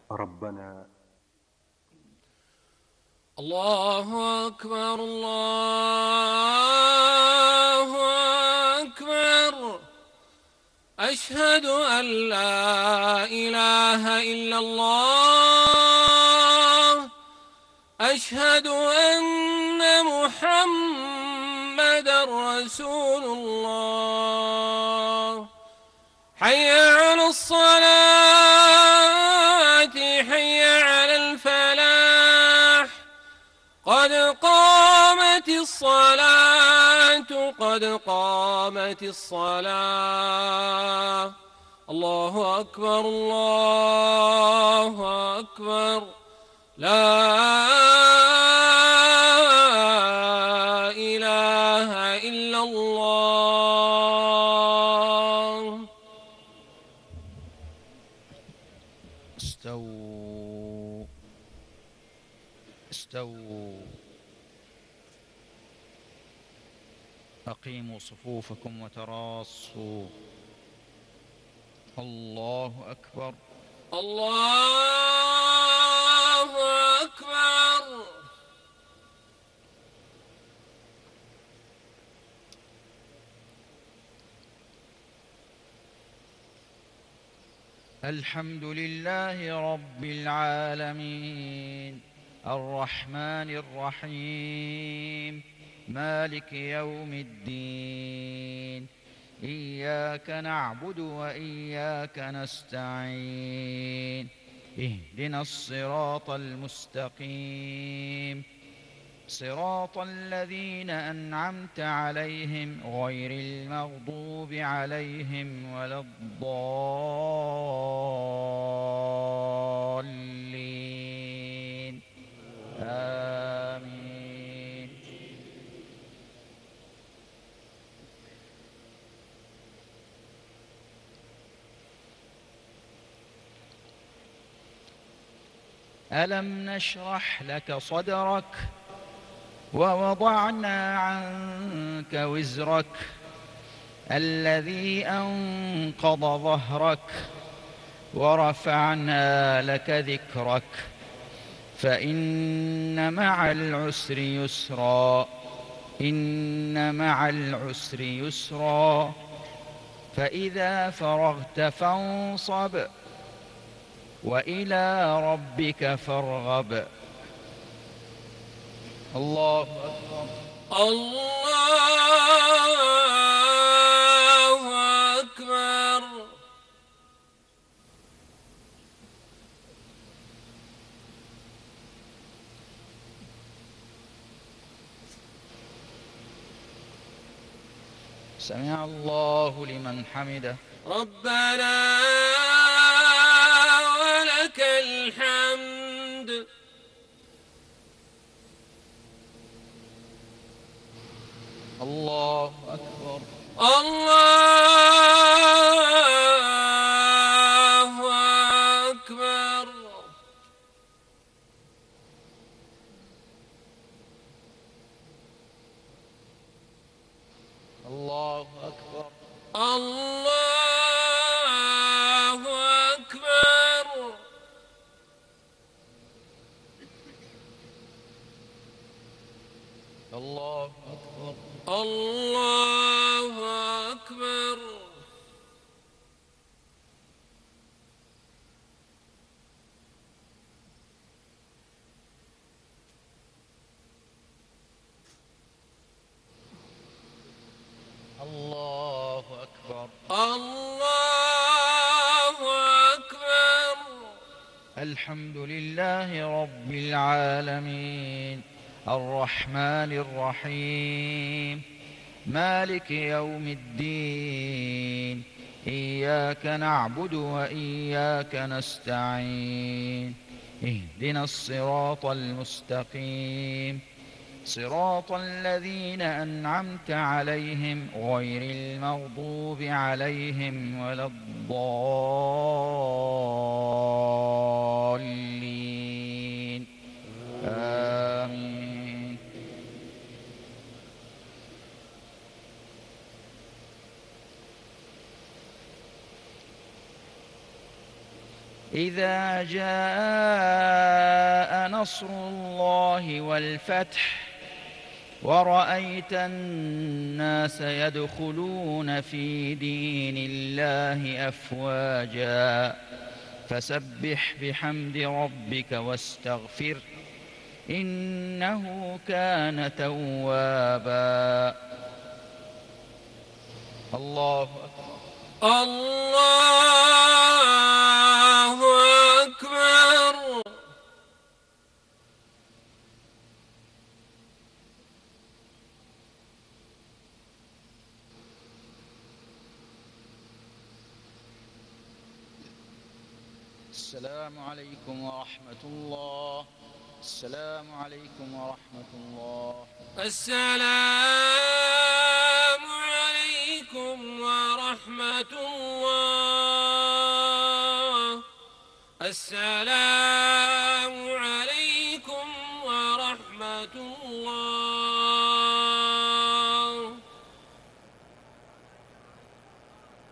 ربنا. الله أكبر الله أكبر. أشهد أن لا إله إلا الله. أشهد أن محمد رسول الله. حي على الصلاة حي على الفلاح. قد قامت الصلاة قد قامت الصلاة. الله أكبر الله أكبر. لا إله إلا الله. استووا استووا. أقيموا صفوفكم وتراصوا. الله أكبر. الله أكبر. الحمد لله رب العالمين الرحمن الرحيم مالك يوم الدين. إياك نعبد وإياك نستعين. اهدنا الصراط المستقيم صراط الذين أنعمت عليهم غير المغضوب عليهم ولا الضالين. آمين. ألم نشرح لك صدرك ووضعنا عنك وزرك الذي أنقض ظهرك ورفعنا لك ذكرك فإن مع العسر يسرا. إن مع العسر يسرا. فإذا فرغت فانصب وإلى ربك فارغب. الله أكبر. الله أكبر. سمع الله لمن حمده. ربنا ولك الحمد. الله أكبر. الله أكبر. الله أكبر. الله أكبر. الله أكبر. الله أكبر. الله أكبر. الله أكبر. الحمد لله رب العالمين الرحمن الرحيم مالك يوم الدين. إياك نعبد وإياك نستعين. اهدنا الصراط المستقيم صراط الذين أنعمت عليهم غير المغضوب عليهم ولا الضالين. آمين. إذا جاء نصر الله والفتح ورأيت الناس يدخلون في دين الله أفواجا فسبح بحمد ربك واستغفر إنه كان توابا. الله أكبر. الله أكبر. السلام عليكم ورحمة الله. السلام عليكم ورحمة الله. السلام عليكم ورحمة الله. السلام عليكم ورحمة الله.